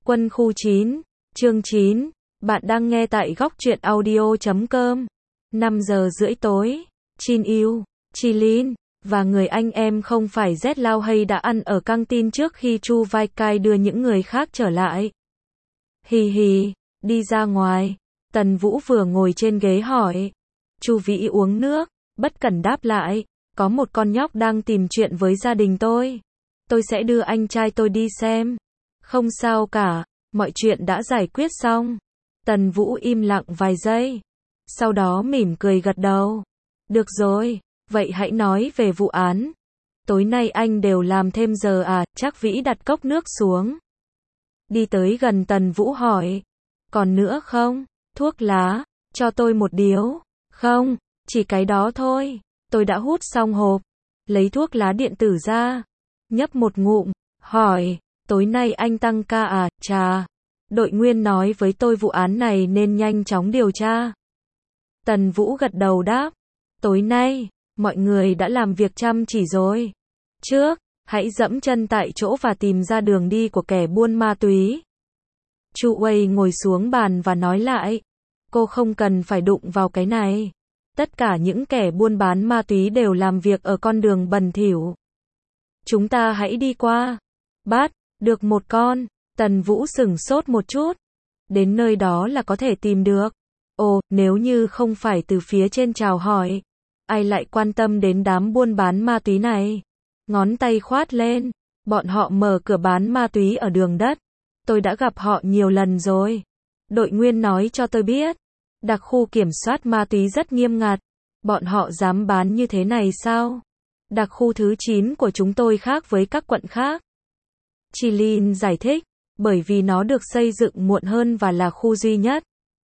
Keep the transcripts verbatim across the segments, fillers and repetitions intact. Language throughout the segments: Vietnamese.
Quân khu chín, chương chín, bạn đang nghe tại góc truyện audio chấm com. năm giờ rưỡi tối, Chin Yu, Chi Lin và người anh em không phải Z Lao Hay đã ăn ở căng tin trước khi Chu Vai Cai đưa những người khác trở lại. Hì hì, đi ra ngoài, Tần Vũ vừa ngồi trên ghế hỏi. Chu Vĩ uống nước, bất cẩn đáp lại, có một con nhóc đang tìm chuyện với gia đình tôi. Tôi sẽ đưa anh trai tôi đi xem. Không sao cả, mọi chuyện đã giải quyết xong. Tần Vũ im lặng vài giây. Sau đó mỉm cười gật đầu. Được rồi, vậy hãy nói về vụ án. Tối nay anh đều làm thêm giờ à? Trác Vĩ đặt cốc nước xuống. Đi tới gần Tần Vũ hỏi. Còn nữa không? Thuốc lá, cho tôi một điếu. Không, chỉ cái đó thôi. Tôi đã hút xong hộp. Lấy thuốc lá điện tử ra. Nhấp một ngụm, hỏi. Tối nay anh tăng ca à? Chà. Đội Nguyên nói với tôi vụ án này nên nhanh chóng điều tra. Tần Vũ gật đầu đáp. Tối nay, mọi người đã làm việc chăm chỉ rồi. Trước, hãy dẫm chân tại chỗ và tìm ra đường đi của kẻ buôn ma túy. Chu Wei ngồi xuống bàn và nói lại. Cô không cần phải đụng vào cái này. Tất cả những kẻ buôn bán ma túy đều làm việc ở con đường bẩn thỉu. Chúng ta hãy đi qua. Bắt được một con. Tần Vũ sửng sốt một chút. Đến nơi đó là có thể tìm được. Ồ, nếu như không phải từ phía trên chào hỏi, ai lại quan tâm đến đám buôn bán ma túy này? Ngón tay khoát lên. Bọn họ mở cửa bán ma túy ở đường đất. Tôi đã gặp họ nhiều lần rồi. Đội Nguyên nói cho tôi biết. Đặc khu kiểm soát ma túy rất nghiêm ngặt. Bọn họ dám bán như thế này sao? Đặc khu thứ chín của chúng tôi khác với các quận khác. Chi Lin giải thích. Bởi vì nó được xây dựng muộn hơn và là khu duy nhất.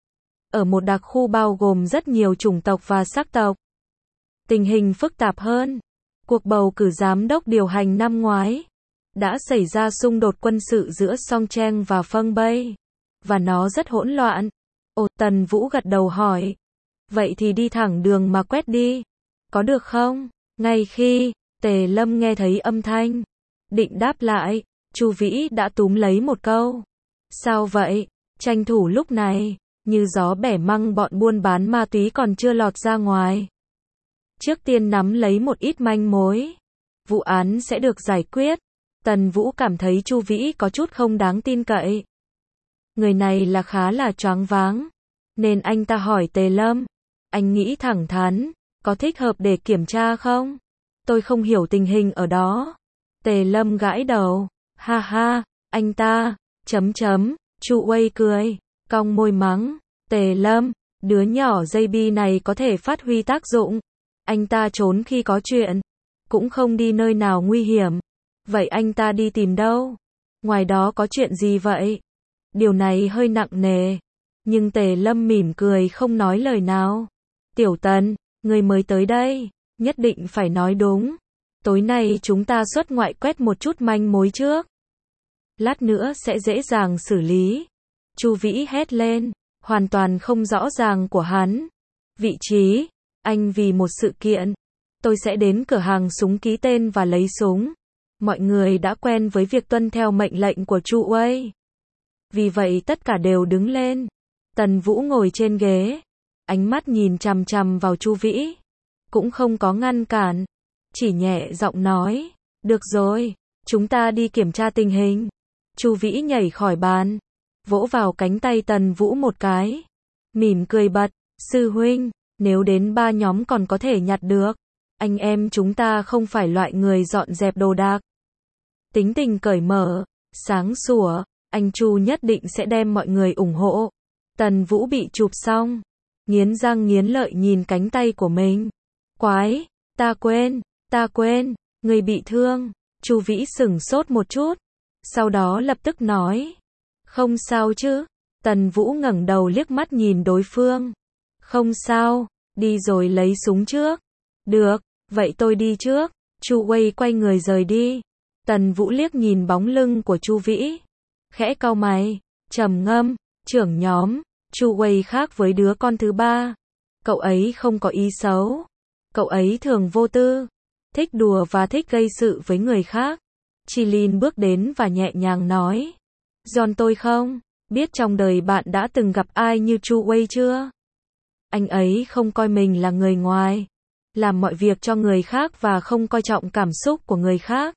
Ở một đặc khu bao gồm rất nhiều chủng tộc và sắc tộc. Tình hình phức tạp hơn. Cuộc bầu cử giám đốc điều hành năm ngoái đã xảy ra xung đột quân sự giữa Song Cheng và Pheng Bay. Và nó rất hỗn loạn. Ồ, Tần Vũ gật đầu hỏi. Vậy thì đi thẳng đường mà quét đi. Có được không? Ngay khi Tề Lâm nghe thấy âm thanh, định đáp lại, Chu Vĩ đã túm lấy một câu. Sao vậy? Tranh thủ lúc này, như gió bẻ măng bọn buôn bán ma túy còn chưa lọt ra ngoài. Trước tiên nắm lấy một ít manh mối. Vụ án sẽ được giải quyết. Tần Vũ cảm thấy Chu Vĩ có chút không đáng tin cậy. Người này là khá là choáng váng. Nên anh ta hỏi Tề Lâm. Anh nghĩ thẳng thắn, có thích hợp để kiểm tra không? Tôi không hiểu tình hình ở đó. Tề Lâm gãi đầu. Ha ha, anh ta, chấm chấm, Chu Wei cười, cong môi mắng. Tề Lâm, đứa nhỏ dây bi này có thể phát huy tác dụng. Anh ta trốn khi có chuyện, cũng không đi nơi nào nguy hiểm. Vậy anh ta đi tìm đâu? Ngoài đó có chuyện gì vậy? Điều này hơi nặng nề. Nhưng Tề Lâm mỉm cười không nói lời nào. Tiểu Tần, người mới tới đây, nhất định phải nói đúng. Tối nay chúng ta xuất ngoại quét một chút manh mối trước. Lát nữa sẽ dễ dàng xử lý. Chu Vĩ hét lên, hoàn toàn không rõ ràng của hắn. Vị trí, anh vì một sự kiện. Tôi sẽ đến cửa hàng súng ký tên và lấy súng. Mọi người đã quen với việc tuân theo mệnh lệnh của Chu Wei. Vì vậy tất cả đều đứng lên. Tần Vũ ngồi trên ghế. Ánh mắt nhìn chằm chằm vào Chu Vĩ. Cũng không có ngăn cản. Chỉ nhẹ giọng nói. Được rồi, chúng ta đi kiểm tra tình hình. Chu Vĩ nhảy khỏi bàn. Vỗ vào cánh tay Tần Vũ một cái. Mỉm cười bật. Sư huynh, nếu đến ba nhóm còn có thể nhặt được. Anh em chúng ta không phải loại người dọn dẹp đồ đạc. Tính tình cởi mở, sáng sủa. Anh Chu nhất định sẽ đem mọi người ủng hộ. Tần Vũ bị chụp xong. Nghiến răng nghiến lợi nhìn cánh tay của mình. Quái, ta quên, ta quên, người bị thương. Chu Vĩ sửng sốt một chút. Sau đó lập tức nói. Không sao chứ. Tần Vũ ngẩng đầu liếc mắt nhìn đối phương. Không sao, đi rồi lấy súng trước. Được, vậy tôi đi trước. Chu Wei quay người rời đi. Tần Vũ liếc nhìn bóng lưng của Chu Vĩ. Khẽ cau mày, trầm ngâm, trưởng nhóm. Chu Wei khác với đứa con thứ ba. Cậu ấy không có ý xấu. Cậu ấy thường vô tư, thích đùa và thích gây sự với người khác. Chi Lin bước đến và nhẹ nhàng nói. John tôi không biết trong đời bạn đã từng gặp ai như Chu Wei chưa? Anh ấy không coi mình là người ngoài, làm mọi việc cho người khác và không coi trọng cảm xúc của người khác.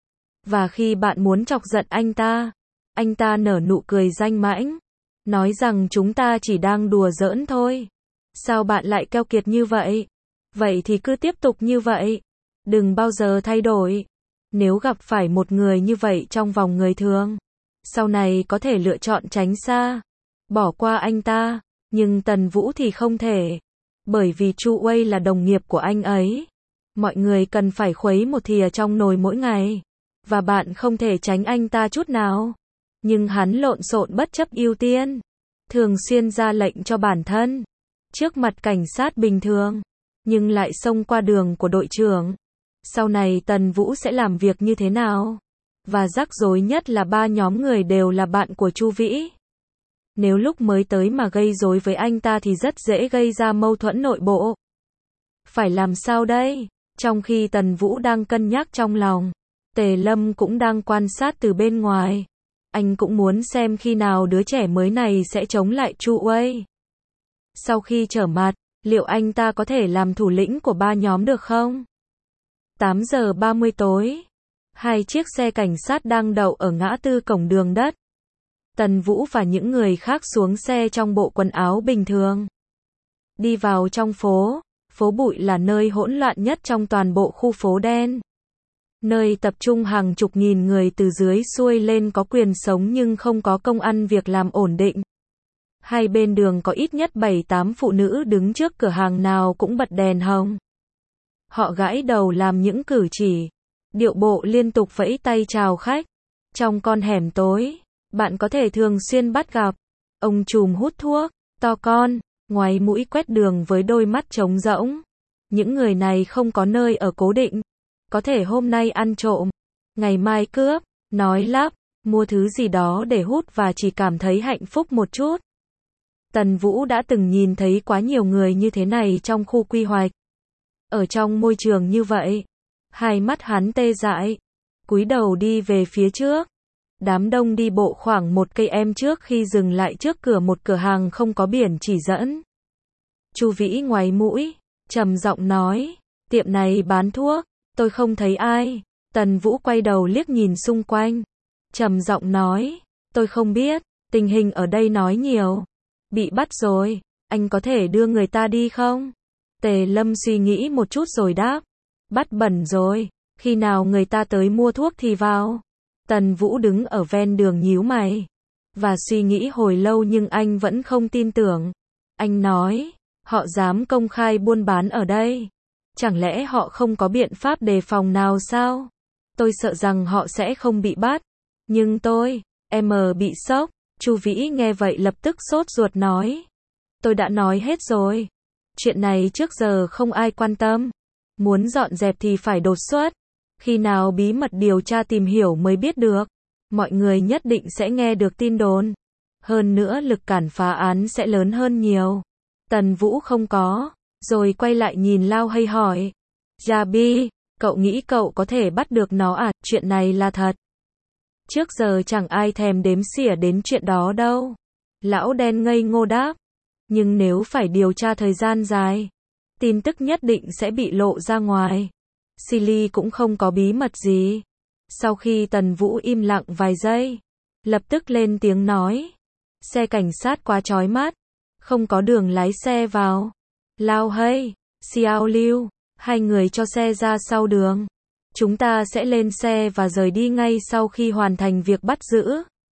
Và khi bạn muốn chọc giận anh ta, anh ta nở nụ cười danh mãnh, nói rằng chúng ta chỉ đang đùa giỡn thôi. Sao bạn lại keo kiệt như vậy? Vậy thì cứ tiếp tục như vậy. Đừng bao giờ thay đổi. Nếu gặp phải một người như vậy trong vòng người thường, sau này có thể lựa chọn tránh xa, bỏ qua anh ta, nhưng Tần Vũ thì không thể. Bởi vì Chu Wei là đồng nghiệp của anh ấy. Mọi người cần phải khuấy một thìa trong nồi mỗi ngày. Và bạn không thể tránh anh ta chút nào. Nhưng hắn lộn xộn bất chấp ưu tiên. Thường xuyên ra lệnh cho bản thân. Trước mặt cảnh sát bình thường. Nhưng lại xông qua đường của đội trưởng. Sau này Tần Vũ sẽ làm việc như thế nào? Và rắc rối nhất là ba nhóm người đều là bạn của Chu Vĩ. Nếu lúc mới tới mà gây rối với anh ta thì rất dễ gây ra mâu thuẫn nội bộ. Phải làm sao đây? Trong khi Tần Vũ đang cân nhắc trong lòng, Tề Lâm cũng đang quan sát từ bên ngoài. Anh cũng muốn xem khi nào đứa trẻ mới này sẽ chống lại Chu Wei. Sau khi trở mặt, liệu anh ta có thể làm thủ lĩnh của ba nhóm được không? tám giờ ba mươi tối. Hai chiếc xe cảnh sát đang đậu ở ngã tư cổng đường đất. Tần Vũ và những người khác xuống xe trong bộ quần áo bình thường. Đi vào trong phố. Phố bụi là nơi hỗn loạn nhất trong toàn bộ khu phố đen. Nơi tập trung hàng chục nghìn người từ dưới xuôi lên có quyền sống nhưng không có công ăn việc làm ổn định. Hai bên đường có ít nhất bảy tám phụ nữ đứng trước cửa hàng nào cũng bật đèn hồng. Họ gãi đầu làm những cử chỉ, điệu bộ liên tục vẫy tay chào khách. Trong con hẻm tối, bạn có thể thường xuyên bắt gặp ông trùm hút thuốc, to con, ngoáy mũi quét đường với đôi mắt trống rỗng. Những người này không có nơi ở cố định. Có thể hôm nay ăn trộm, ngày mai cướp, nói lắp, mua thứ gì đó để hút và chỉ cảm thấy hạnh phúc một chút. Tần Vũ đã từng nhìn thấy quá nhiều người như thế này trong khu quy hoạch. Ở trong môi trường như vậy, hai mắt hắn tê dại, cúi đầu đi về phía trước. Đám đông đi bộ khoảng một cây em trước khi dừng lại trước cửa một cửa hàng không có biển chỉ dẫn. Chu Vĩ ngoáy mũi, trầm giọng nói, tiệm này bán thuốc, tôi không thấy ai. Tần Vũ quay đầu liếc nhìn xung quanh, trầm giọng nói, tôi không biết, tình hình ở đây nói nhiều. Bị bắt rồi, anh có thể đưa người ta đi không? Tề Lâm suy nghĩ một chút rồi đáp, bắt bẩn rồi, khi nào người ta tới mua thuốc thì vào. Tần Vũ đứng ở ven đường nhíu mày, và suy nghĩ hồi lâu nhưng anh vẫn không tin tưởng. Anh nói, họ dám công khai buôn bán ở đây. Chẳng lẽ họ không có biện pháp đề phòng nào sao? Tôi sợ rằng họ sẽ không bị bắt. Nhưng tôi, em bị sốc. Chu Vĩ nghe vậy lập tức sốt ruột nói. Tôi đã nói hết rồi. Chuyện này trước giờ không ai quan tâm. Muốn dọn dẹp thì phải đột xuất. Khi nào bí mật điều tra tìm hiểu mới biết được. Mọi người nhất định sẽ nghe được tin đồn. Hơn nữa lực cản phá án sẽ lớn hơn nhiều. Tần Vũ không có. Rồi quay lại nhìn Lao Hay hỏi. Jabi, cậu nghĩ cậu có thể bắt được nó à? Chuyện này là thật. Trước giờ chẳng ai thèm đếm xỉa đến chuyện đó đâu. Lão đen ngây ngô đáp. Nhưng nếu phải điều tra thời gian dài, tin tức nhất định sẽ bị lộ ra ngoài. Silly cũng không có bí mật gì. Sau khi Tần Vũ im lặng vài giây, lập tức lên tiếng nói. Xe cảnh sát quá chói mắt. Không có đường lái xe vào. Lao Hay, Xiao Liu, hai người cho xe ra sau đường. Chúng ta sẽ lên xe và rời đi ngay sau khi hoàn thành việc bắt giữ.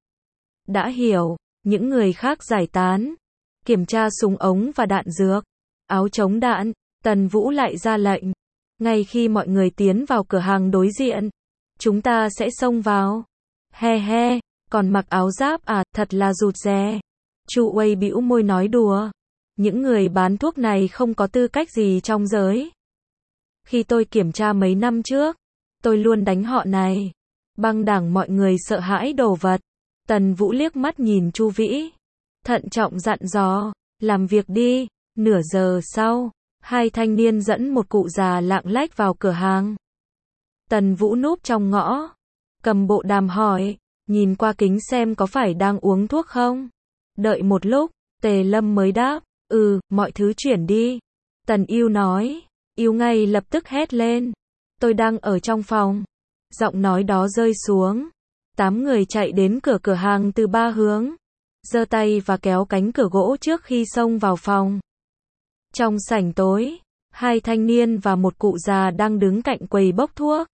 Đã hiểu, những người khác giải tán. Kiểm tra súng ống và đạn dược, áo chống đạn, Tần Vũ lại ra lệnh. Ngay khi mọi người tiến vào cửa hàng đối diện, chúng ta sẽ xông vào. He he, còn mặc áo giáp à, thật là rụt rè. Chu Wei bĩu môi nói đùa. Những người bán thuốc này không có tư cách gì trong giới. Khi tôi kiểm tra mấy năm trước, tôi luôn đánh họ này. Băng đảng mọi người sợ hãi đồ vật. Tần Vũ liếc mắt nhìn Chu Vĩ. Thận trọng dặn dò, làm việc đi. Nửa giờ sau, hai thanh niên dẫn một cụ già lạng lách vào cửa hàng. Tần Vũ núp trong ngõ, cầm bộ đàm hỏi, nhìn qua kính xem có phải đang uống thuốc không. Đợi một lúc, Tề Lâm mới đáp, ừ, mọi thứ chuyển đi. Tần Yêu nói, Yêu ngay lập tức hét lên, tôi đang ở trong phòng. Giọng nói đó rơi xuống. Tám người chạy đến cửa cửa hàng từ ba hướng, giơ tay và kéo cánh cửa gỗ trước khi xông vào phòng. Trong sảnh tối, hai thanh niên và một cụ già đang đứng cạnh quầy bốc thuốc.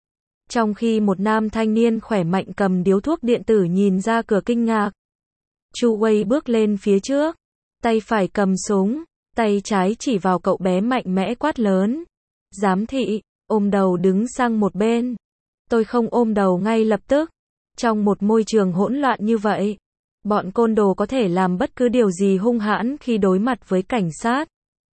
Trong khi một nam thanh niên khỏe mạnh cầm điếu thuốc điện tử nhìn ra cửa kinh ngạc. Chu Wei bước lên phía trước, tay phải cầm súng, tay trái chỉ vào cậu bé mạnh mẽ quát lớn. Giám thị, ôm đầu đứng sang một bên. Tôi không ôm đầu ngay lập tức. Trong một môi trường hỗn loạn như vậy, bọn côn đồ có thể làm bất cứ điều gì hung hãn khi đối mặt với cảnh sát.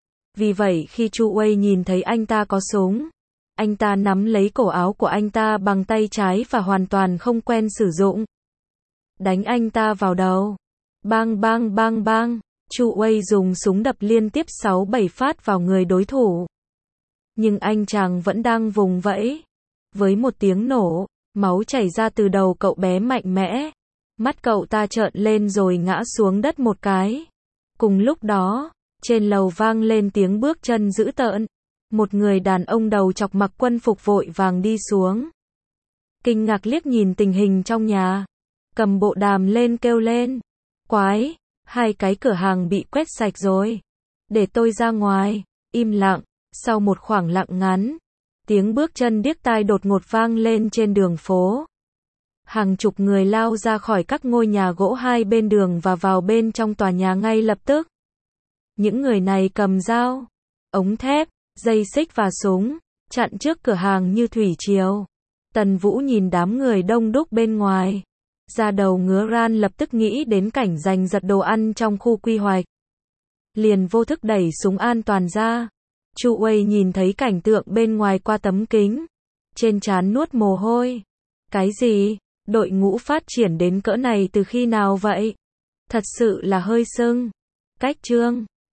Vì vậy khi Chu Wei nhìn thấy anh ta có súng, anh ta nắm lấy cổ áo của anh ta bằng tay trái và hoàn toàn không quen sử dụng. Đánh anh ta vào đầu. Bang bang bang bang, Chu Wei dùng súng đập liên tiếp sáu bảy phát vào người đối thủ. Nhưng anh chàng vẫn đang vùng vẫy. Với một tiếng nổ, máu chảy ra từ đầu cậu bé mạnh mẽ. Mắt cậu ta trợn lên rồi ngã xuống đất một cái. Cùng lúc đó, trên lầu vang lên tiếng bước chân dữ tợn. Một người đàn ông đầu chọc mặc quân phục vội vàng đi xuống. Kinh ngạc liếc nhìn tình hình trong nhà. Cầm bộ đàm lên kêu lên. Quái, hai cái cửa hàng bị quét sạch rồi. Để tôi ra ngoài. Im lặng, sau một khoảng lặng ngắn, tiếng bước chân điếc tai đột ngột vang lên trên đường phố. Hàng chục người lao ra khỏi các ngôi nhà gỗ hai bên đường và vào bên trong tòa nhà ngay lập tức. Những người này cầm dao, ống thép, dây xích và súng, chặn trước cửa hàng như thủy triều. Tần Vũ nhìn đám người đông đúc bên ngoài, da đầu ngứa ran, lập tức nghĩ đến cảnh giành giật đồ ăn trong khu quy hoạch. Liền vô thức đẩy súng an toàn ra. Chu Wei nhìn thấy cảnh tượng bên ngoài qua tấm kính, trên trán nuốt mồ hôi. Cái gì? Đội ngũ phát triển đến cỡ này từ khi nào vậy? Thật sự là hơi sưng. Cách chương